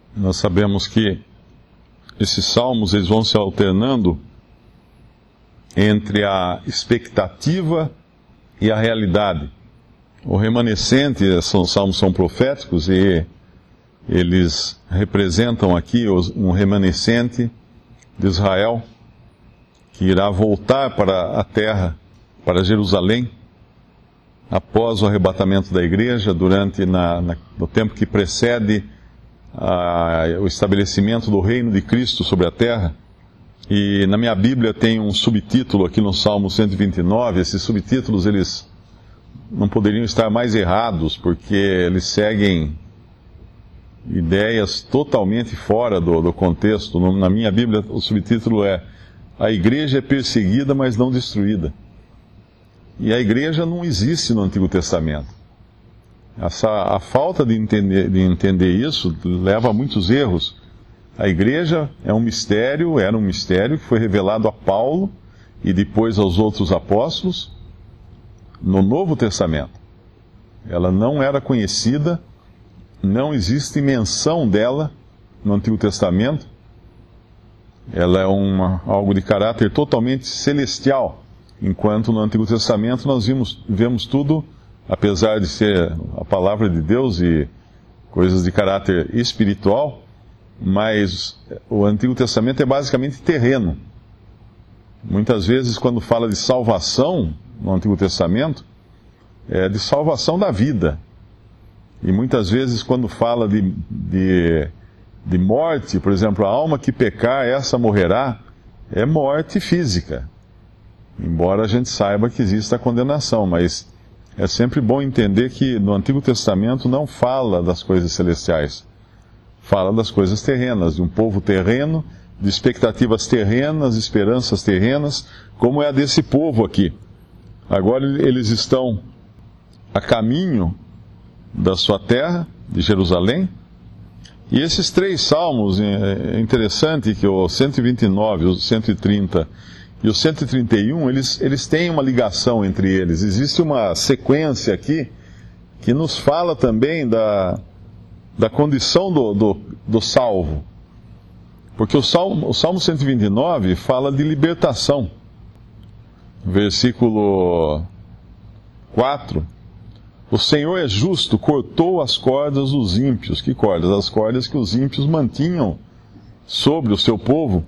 Nós sabemos que esses salmos eles vão se alternando entre a expectativa e a realidade. O remanescente, os salmos são proféticos e eles representam aqui um remanescente de Israel que irá voltar para a terra, para Jerusalém, após o arrebatamento da igreja, no tempo que precede o estabelecimento do reino de Cristo sobre a terra. E na minha Bíblia tem um subtítulo aqui no Salmo 129, esses subtítulos eles não poderiam estar mais errados, porque eles seguem ideias totalmente fora do contexto. Na minha Bíblia o subtítulo é "A igreja é perseguida, mas não destruída". E a igreja não existe no Antigo Testamento. A falta de entender isso leva a muitos erros. A igreja era um mistério que foi revelado a Paulo e depois aos outros apóstolos no Novo Testamento. Ela não era conhecida, não existe menção dela no Antigo Testamento. Ela é algo de caráter totalmente celestial, enquanto no Antigo Testamento nós vemos tudo, apesar de ser a palavra de Deus e coisas de caráter espiritual, mas o Antigo Testamento é basicamente terreno. Muitas vezes, quando fala de salvação no Antigo Testamento, é de salvação da vida. E muitas vezes, quando fala de morte, por exemplo, a alma que pecar, essa morrerá, é morte física. Embora a gente saiba que existe a condenação, mas é sempre bom entender que no Antigo Testamento não fala das coisas celestiais. Fala das coisas terrenas, de um povo terreno, de expectativas terrenas, esperanças terrenas, como é a desse povo aqui. Agora eles estão a caminho da sua terra, de Jerusalém, e esses três salmos, é interessante que o 129, o 130 e o 131, eles têm uma ligação entre eles. Existe uma sequência aqui que nos fala também da condição do salvo. Porque o Salmo 129 fala de libertação. Versículo 4. O Senhor é justo, cortou as cordas dos ímpios. Que cordas? As cordas que os ímpios mantinham sobre o seu povo,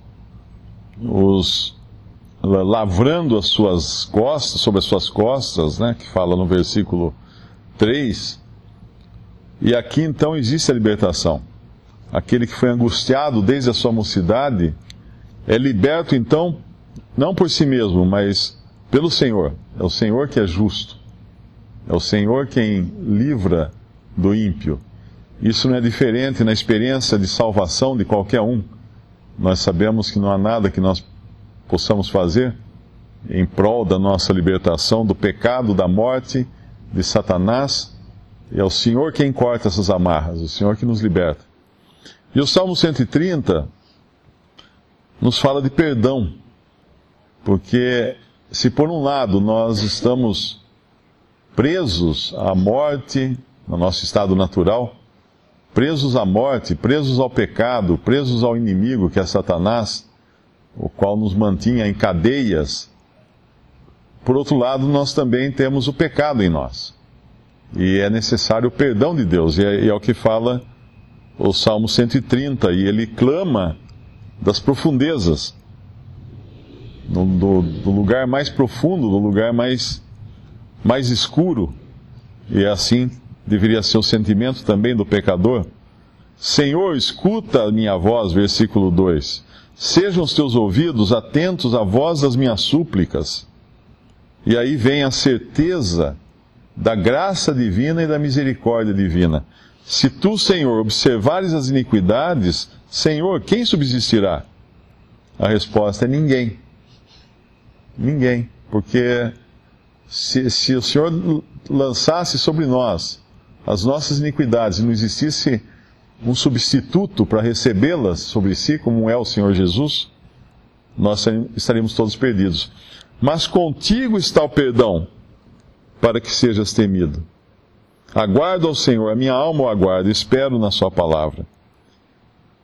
lavrando as suas costas, sobre as suas costas, né, que fala no versículo 3. E aqui então existe a libertação. Aquele que foi angustiado desde a sua mocidade é liberto então, não por si mesmo, mas pelo Senhor. É o Senhor que é justo. É o Senhor quem livra do ímpio. Isso não é diferente na experiência de salvação de qualquer um. Nós sabemos que não há nada que nós possamos fazer em prol da nossa libertação do pecado, da morte, de Satanás. E é o Senhor quem corta essas amarras, o Senhor que nos liberta. E o Salmo 130 nos fala de perdão, porque se por um lado nós estamos presos à morte, no nosso estado natural, presos à morte, presos ao pecado, presos ao inimigo que é Satanás, o qual nos mantinha em cadeias, por outro lado nós também temos o pecado em nós. E é necessário o perdão de Deus, e é o que fala o Salmo 130, e ele clama das profundezas, do lugar mais profundo, do lugar mais escuro, e assim deveria ser o sentimento também do pecador. Senhor, escuta a minha voz, versículo 2. Sejam os teus ouvidos atentos à voz das minhas súplicas. E aí vem a certeza da graça divina e da misericórdia divina. Se tu, Senhor, observares as iniquidades, Senhor, quem subsistirá? A resposta é ninguém. Ninguém. Porque se o Senhor lançasse sobre nós as nossas iniquidades e não existisse um substituto para recebê-las sobre si, como é o Senhor Jesus, nós estaríamos todos perdidos. Mas contigo está o perdão, para que sejas temido. Aguardo ao Senhor, a minha alma o aguarda, espero na sua palavra.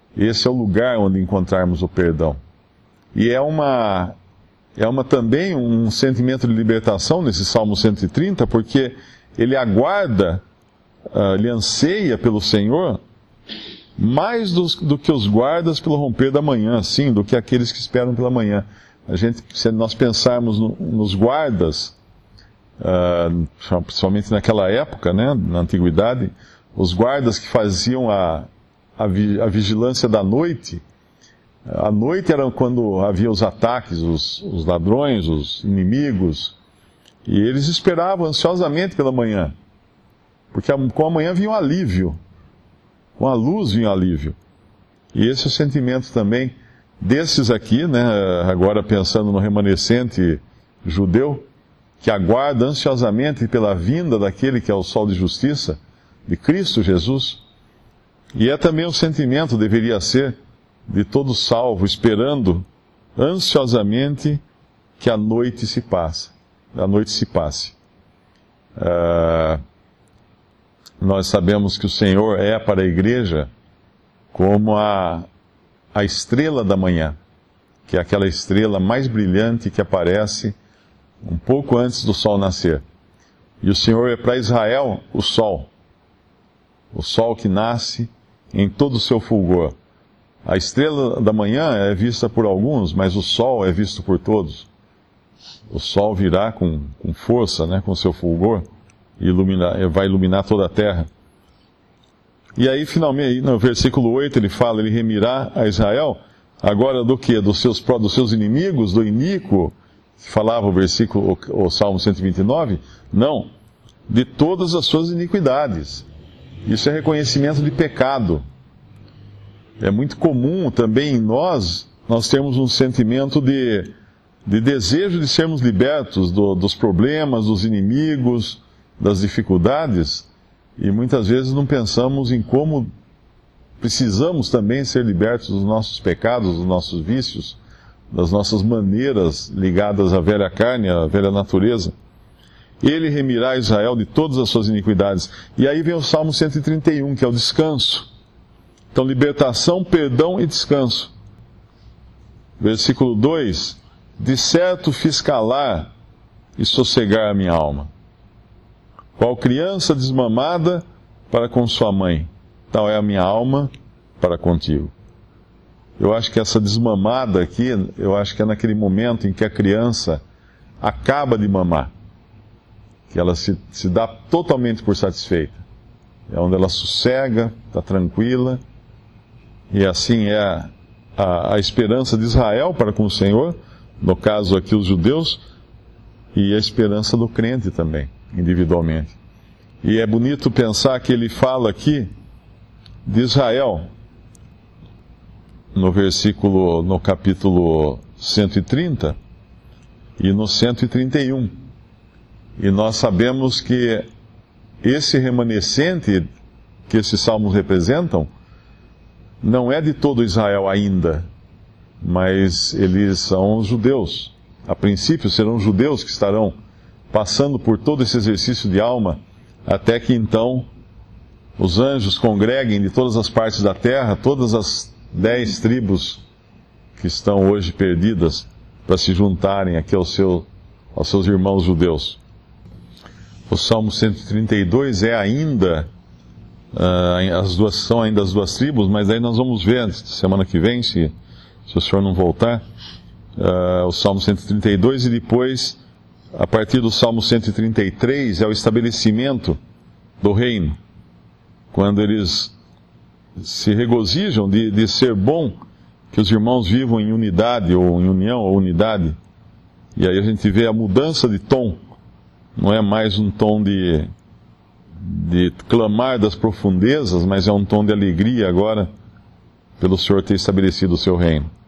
esse é o lugar onde encontrarmos o perdão. E também um sentimento de libertação nesse Salmo 130, porque ele aguarda, ele anseia pelo Senhor mais do que os guardas pelo romper da manhã, sim, do que aqueles que esperam pela manhã. Se nós pensarmos nos guardas, principalmente naquela época, né, na antiguidade, os guardas que faziam a vigilância da noite, a noite era quando havia os ataques, os ladrões, os inimigos, e eles esperavam ansiosamente pela manhã, porque com a manhã vinha um alívio, com a luz vinha um alívio. E esse é o sentimento também desses aqui, né, agora pensando no remanescente judeu, que aguarda ansiosamente pela vinda daquele que é o sol de justiça, de Cristo Jesus. E é também o sentimento, deveria ser, de todo salvo, esperando ansiosamente que a noite se passe. Nós sabemos que o Senhor é para a igreja como a estrela da manhã, que é aquela estrela mais brilhante que aparece um pouco antes do sol nascer. E o Senhor é para Israel o sol que nasce em todo o seu fulgor. A estrela da manhã é vista por alguns, mas o sol é visto por todos. O sol virá com força, né, com seu fulgor, e vai iluminar toda a terra. E aí, finalmente, no versículo 8, ele remirá a Israel, agora do quê? Dos seus inimigos, do iníquo, que falava o Salmo 129? Não, de todas as suas iniquidades. Isso é reconhecimento de pecado. É muito comum também em nós termos um sentimento de desejo de sermos libertos dos problemas, dos inimigos, das dificuldades, e muitas vezes não pensamos em como precisamos também ser libertos dos nossos pecados, dos nossos vícios, das nossas maneiras ligadas à velha carne, à velha natureza. Ele remirá Israel de todas as suas iniquidades. E aí vem o Salmo 131, que é o descanso. Então, libertação, perdão e descanso. Versículo 2: de certo fiz calar e sossegar a minha alma. Qual criança desmamada para com sua mãe, tal é a minha alma para contigo. Eu acho que essa desmamada aqui, eu acho que é naquele momento em que a criança acaba de mamar, que ela se dá totalmente por satisfeita. É onde ela sossega, está tranquila, e assim é a esperança de Israel para com o Senhor, no caso aqui os judeus, e a esperança do crente também, individualmente. E é bonito pensar que ele fala aqui de Israel, no capítulo 130 e no 131. E nós sabemos que esse remanescente que esses salmos representam não é de todo Israel ainda, mas eles são os judeus. A princípio serão judeus que estarão passando por todo esse exercício de alma, até que então os anjos congreguem de todas as partes da terra, todas as 10 tribos que estão hoje perdidas, para se juntarem aqui aos seus irmãos judeus. O Salmo 132 é ainda, são ainda as 2 tribos, mas aí nós vamos ver semana que vem, se o senhor não voltar, o Salmo 132, e depois, a partir do Salmo 133, é o estabelecimento do reino, quando eles se regozijam de ser bom que os irmãos vivam em unidade, ou em união, ou unidade. E aí a gente vê a mudança de tom. Não é mais um tom de clamar das profundezas, mas é um tom de alegria agora, pelo Senhor ter estabelecido o seu reino.